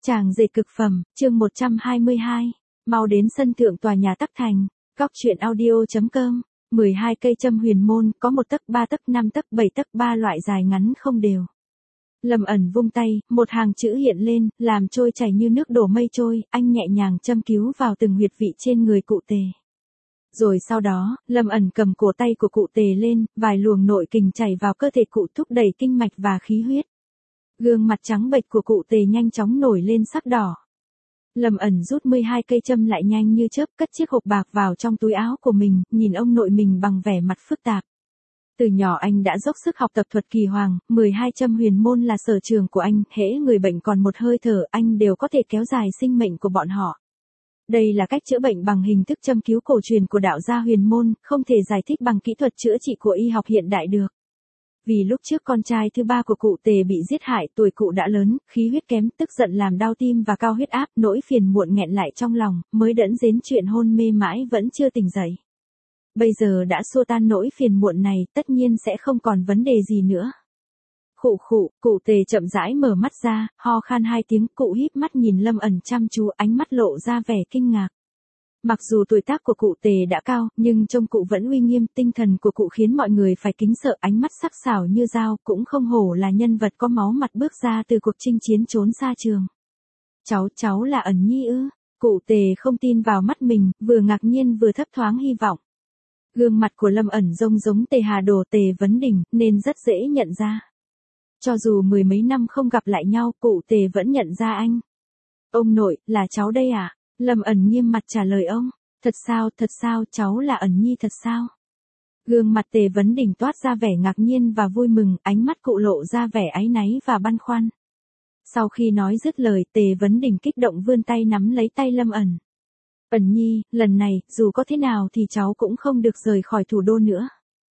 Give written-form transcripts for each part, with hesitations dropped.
Chàng dệt cực phẩm, chương 122. Mau đến sân thượng tòa nhà Tắc Thành. Góc truyện audio.com. 12 cây châm huyền môn, có 1 tấc, 3 tấc, 5 tấc, 7 tấc, 3 loại dài ngắn không đều. Lâm Ẩn vung tay, một hàng chữ hiện lên, làm trôi chảy như nước đổ mây trôi, anh nhẹ nhàng châm cứu vào từng huyệt vị trên người cụ Tề. Rồi sau đó, Lâm Ẩn cầm cổ tay của cụ Tề lên, vài luồng nội kình chảy vào cơ thể cụ thúc đẩy kinh mạch và khí huyết. Gương mặt trắng bệch của cụ Tề nhanh chóng nổi lên sắc đỏ. Lâm Ẩn rút 12 cây châm lại nhanh như chớp, cất chiếc hộp bạc vào trong túi áo của mình, nhìn ông nội mình bằng vẻ mặt phức tạp. Từ nhỏ anh đã dốc sức học tập thuật kỳ hoàng, 12 châm huyền môn là sở trường của anh, hễ người bệnh còn một hơi thở anh đều có thể kéo dài sinh mệnh của bọn họ. Đây là cách chữa bệnh bằng hình thức châm cứu cổ truyền của đạo gia huyền môn, không thể giải thích bằng kỹ thuật chữa trị của y học hiện đại được. Vì lúc trước con trai thứ 3 của cụ Tề bị giết hại, tuổi cụ đã lớn, khí huyết kém, tức giận làm đau tim và cao huyết áp, nỗi phiền muộn nghẹn lại trong lòng, mới đẫn đến chuyện hôn mê mãi vẫn chưa tỉnh dậy. Bây giờ đã xua tan nỗi phiền muộn này, tất nhiên sẽ không còn vấn đề gì nữa. Khụ khụ, cụ Tề chậm rãi mở mắt ra, ho khan 2 tiếng, cụ híp mắt nhìn Lâm Ẩn chăm chú, ánh mắt lộ ra vẻ kinh ngạc. Mặc dù tuổi tác của cụ Tề đã cao, nhưng trông cụ vẫn uy nghiêm, tinh thần của cụ khiến mọi người phải kính sợ, ánh mắt sắc sảo như dao, cũng không hổ là nhân vật có máu mặt bước ra từ cuộc chinh chiến trốn xa trường. Cháu là Ẩn Nhi ư? Cụ Tề không tin vào mắt mình, vừa ngạc nhiên vừa thấp thoáng hy vọng. Gương mặt của Lâm Ẩn giống Tề Hà Đồ Tề Vấn Đình, nên rất dễ nhận ra. Cho dù 10 mấy năm không gặp lại nhau, cụ Tề vẫn nhận ra anh. Ông nội, là cháu đây à? Lâm Ẩn nghiêm mặt trả lời ông. Thật sao, cháu là Ẩn Nhi thật sao? Gương mặt Tề Vấn Đình toát ra vẻ ngạc nhiên và vui mừng, ánh mắt cụ lộ ra vẻ áy náy và băn khoăn. Sau khi nói dứt lời, Tề Vấn Đình kích động vươn tay nắm lấy tay Lâm Ẩn. Ẩn Nhi, lần này, dù có thế nào thì cháu cũng không được rời khỏi thủ đô nữa.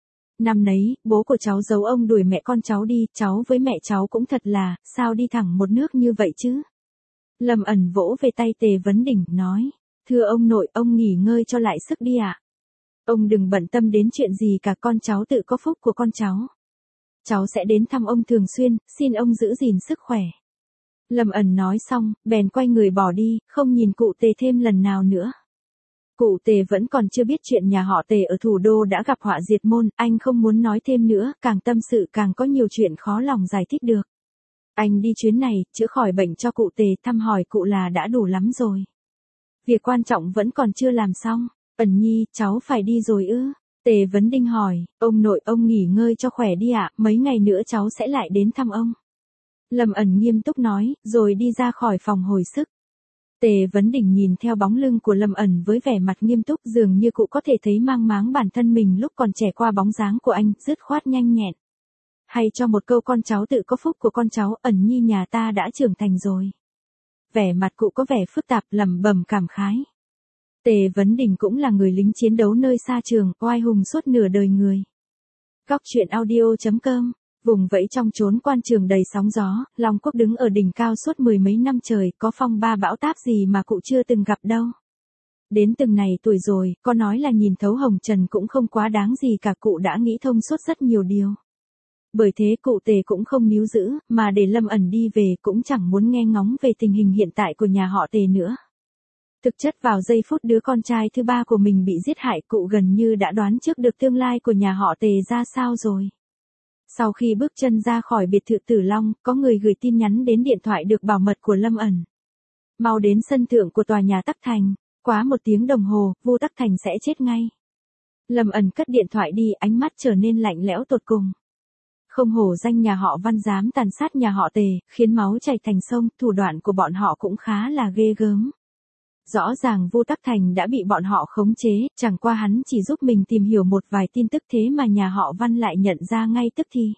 Năm nấy, bố của cháu giấu ông đuổi mẹ con cháu đi, cháu với mẹ cháu cũng thật là, sao đi thẳng một nước như vậy chứ? Lâm Ẩn vỗ về tay Tề Vấn Đình, nói, thưa ông nội, ông nghỉ ngơi cho lại sức đi ạ. Ông đừng bận tâm đến chuyện gì cả, con cháu tự có phúc của con cháu. Cháu sẽ đến thăm ông thường xuyên, xin ông giữ gìn sức khỏe. Lâm Ẩn nói xong, bèn quay người bỏ đi, không nhìn cụ Tề thêm lần nào nữa. Cụ Tề vẫn còn chưa biết chuyện nhà họ Tề ở thủ đô đã gặp họa diệt môn, anh không muốn nói thêm nữa, càng tâm sự càng có nhiều chuyện khó lòng giải thích được. Anh đi chuyến này, chữa khỏi bệnh cho cụ Tề, thăm hỏi cụ là đã đủ lắm rồi. Việc quan trọng vẫn còn chưa làm xong. Ẩn Nhi, cháu phải đi rồi ư? Tề Vấn Đình hỏi, ông nội ông nghỉ ngơi cho khỏe đi ạ, mấy ngày nữa cháu sẽ lại đến thăm ông. Lâm Ẩn nghiêm túc nói, rồi đi ra khỏi phòng hồi sức. Tề Vấn Đình nhìn theo bóng lưng của Lâm Ẩn với vẻ mặt nghiêm túc, dường như cụ có thể thấy mang máng bản thân mình lúc còn trẻ qua bóng dáng của anh, dứt khoát nhanh nhẹn. Hay cho một câu con cháu tự có phúc của con cháu, Ẩn Nhi nhà ta đã trưởng thành rồi. Vẻ mặt cụ có vẻ phức tạp, lẩm bẩm cảm khái. Tề Vấn Đình cũng là người lính chiến đấu nơi xa trường, oai hùng suốt nửa đời người. Góc truyện audio.com. Vùng vẫy trong chốn quan trường đầy sóng gió, Long Quốc đứng ở đỉnh cao suốt 10 mấy năm trời, có phong ba bão táp gì mà cụ chưa từng gặp đâu. Đến từng này tuổi rồi, có nói là nhìn thấu hồng trần cũng không quá đáng gì cả, cụ đã nghĩ thông suốt rất nhiều điều. Bởi thế cụ Tề cũng không níu giữ, mà để Lâm Ẩn đi về, cũng chẳng muốn nghe ngóng về tình hình hiện tại của nhà họ Tề nữa. Thực chất vào giây phút đứa con trai thứ 3 của mình bị giết hại, cụ gần như đã đoán trước được tương lai của nhà họ Tề ra sao rồi. Sau khi bước chân ra khỏi biệt thự Tử Long, có người gửi tin nhắn đến điện thoại được bảo mật của Lâm Ẩn. Mau đến sân thượng của tòa nhà Tắc Thành, quá 1 tiếng đồng hồ, Vu Tắc Thành sẽ chết ngay. Lâm Ẩn cất điện thoại đi, ánh mắt trở nên lạnh lẽo tột cùng. Không hổ danh nhà họ Văn dám tàn sát nhà họ Tề, khiến máu chảy thành sông, thủ đoạn của bọn họ cũng khá là ghê gớm. Rõ ràng Vu Tắc Thành đã bị bọn họ khống chế, chẳng qua hắn chỉ giúp mình tìm hiểu một vài tin tức, thế mà nhà họ Văn lại nhận ra ngay tức thì.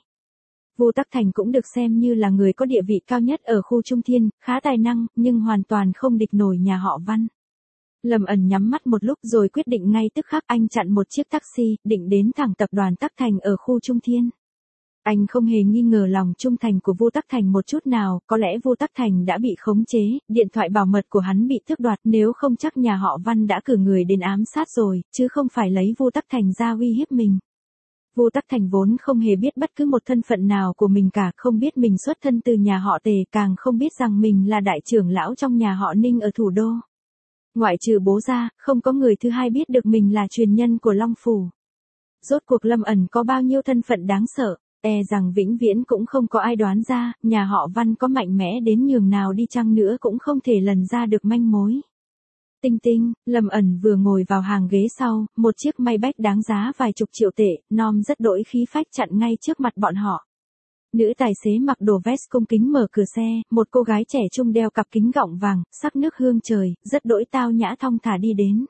Vu Tắc Thành cũng được xem như là người có địa vị cao nhất ở khu Trung Thiên, khá tài năng, nhưng hoàn toàn không địch nổi nhà họ Văn. Lâm Ẩn nhắm mắt một lúc rồi quyết định ngay tức khắc, anh chặn một chiếc taxi, định đến thẳng tập đoàn Tắc Thành ở khu Trung Thiên. Anh không hề nghi ngờ lòng trung thành của Vu Tắc Thành một chút nào, có lẽ Vu Tắc Thành đã bị khống chế, điện thoại bảo mật của hắn bị tước đoạt, nếu không chắc nhà họ Văn đã cử người đến ám sát rồi, chứ không phải lấy Vu Tắc Thành ra uy hiếp mình. Vu Tắc Thành vốn không hề biết bất cứ một thân phận nào của mình cả, không biết mình xuất thân từ nhà họ Tề, càng không biết rằng mình là đại trưởng lão trong nhà họ Ninh ở thủ đô. Ngoại trừ bố ra, không có người thứ hai biết được mình là truyền nhân của Long Phủ. Rốt cuộc Lâm ẩn có bao nhiêu thân phận đáng sợ, rằng vĩnh viễn cũng không có ai đoán ra, nhà họ Văn có mạnh mẽ đến nhường nào đi chăng nữa cũng không thể lần ra được manh mối. Tinh tinh, Lâm ẩn vừa ngồi vào hàng ghế sau, một chiếc Maybach đáng giá vài chục triệu tệ, Nom rất đỗi khí phách chặn ngay trước mặt bọn họ. Nữ tài xế mặc đồ vest cung kính mở cửa xe, một cô gái trẻ trung đeo cặp kính gọng vàng, sắc nước hương trời, rất đỗi tao nhã thong thả đi đến.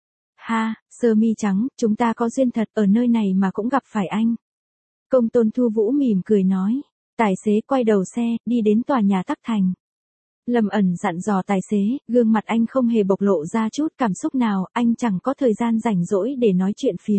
Ha, sơ mi trắng, chúng ta có duyên thật, ở nơi này mà cũng gặp phải anh. Công Tôn Thu Vũ mỉm cười nói. Tài xế quay đầu xe, đi đến tòa nhà Tắc Thành. Lâm ẩn dặn dò tài xế, gương mặt anh không hề bộc lộ ra chút cảm xúc nào, anh chẳng có thời gian rảnh rỗi để nói chuyện phiếm.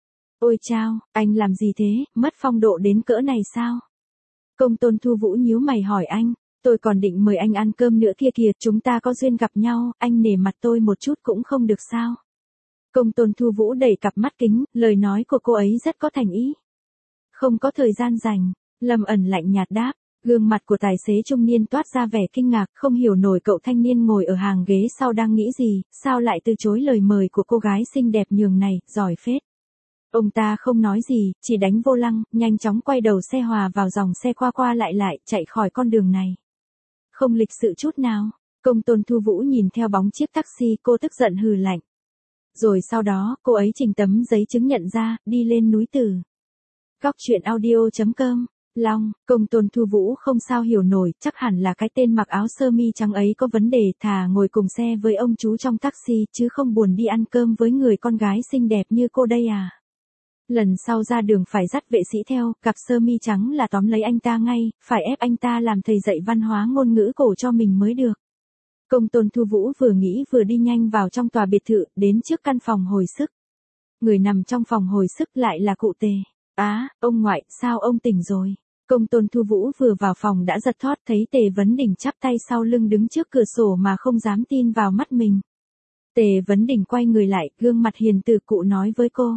Ôi chao, anh làm gì thế, mất phong độ đến cỡ này sao? Công Tôn Thu Vũ nhíu mày hỏi anh, tôi còn định mời anh ăn cơm nữa kia kìa, chúng ta có duyên gặp nhau, anh nể mặt tôi một chút cũng không được sao? Công Tôn Thu Vũ đẩy cặp mắt kính, lời nói của cô ấy rất có thành ý. Không có thời gian rảnh, Lâm ẩn lạnh nhạt đáp. Gương mặt của tài xế trung niên toát ra vẻ kinh ngạc, không hiểu nổi cậu thanh niên ngồi ở hàng ghế sau đang nghĩ gì, sao lại từ chối lời mời của cô gái xinh đẹp nhường này, giỏi phết. Ông ta không nói gì, chỉ đánh vô lăng, nhanh chóng quay đầu xe hòa vào dòng xe qua qua lại, chạy khỏi con đường này. Không lịch sự chút nào, Công Tôn Thu Vũ nhìn theo bóng chiếc taxi, cô tức giận hừ lạnh. Rồi sau đó, cô ấy trình tấm giấy chứng nhận ra, đi lên núi Tử. Góc truyện audio.com Long, Công Tôn Thu Vũ không sao hiểu nổi, chắc hẳn là cái tên mặc áo sơ mi trắng ấy có vấn đề, thà ngồi cùng xe với ông chú trong taxi, chứ không buồn đi ăn cơm với người con gái xinh đẹp như cô đây à. Lần sau ra đường phải dắt vệ sĩ theo, cặp sơ mi trắng là tóm lấy anh ta ngay, phải ép anh ta làm thầy dạy văn hóa ngôn ngữ cổ cho mình mới được. Công Tôn Thu Vũ vừa nghĩ vừa đi nhanh vào trong tòa biệt thự, đến trước căn phòng hồi sức. Người nằm trong phòng hồi sức lại là cụ Tề. Ông ngoại, sao ông tỉnh rồi? Công Tôn Thu Vũ vừa vào phòng đã giật thót, thấy Tề Vấn Đình chắp tay sau lưng đứng trước cửa sổ mà không dám tin vào mắt mình. Tề Vấn Đình quay người lại, gương mặt hiền từ cụ nói với cô.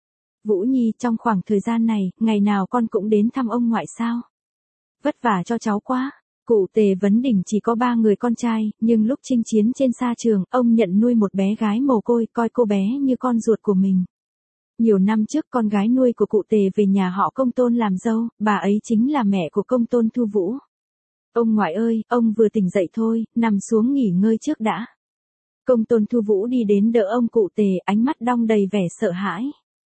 Vũ Nhi, trong khoảng thời gian này, ngày nào con cũng đến thăm ông ngoại sao? Vất vả cho cháu quá. Cụ Tề Vấn Đình chỉ có 3 người con trai, nhưng lúc chinh chiến trên sa trường, ông nhận nuôi một bé gái mồ côi, coi cô bé như con ruột của mình. Nhiều năm trước con gái nuôi của cụ Tề về nhà họ Công Tôn làm dâu, bà ấy chính là mẹ của Công Tôn Thu Vũ. Ông ngoại ơi, ông vừa tỉnh dậy thôi, nằm xuống nghỉ ngơi trước đã. Công Tôn Thu Vũ đi đến đỡ ông cụ Tề, ánh mắt đong đầy vẻ sợ hãi.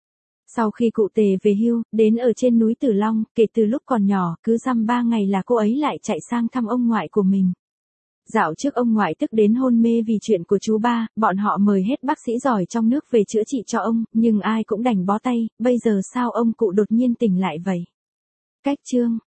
Sau khi cụ Tề về hưu, đến ở trên núi Tử Long, kể từ lúc còn nhỏ, cứ dăm 3 ngày là cô ấy lại chạy sang thăm ông ngoại của mình. Dạo trước ông ngoại tức đến hôn mê vì chuyện của chú ba, bọn họ mời hết bác sĩ giỏi trong nước về chữa trị cho ông, nhưng ai cũng đành bó tay, bây giờ sao ông cụ đột nhiên tỉnh lại vậy? Cách chương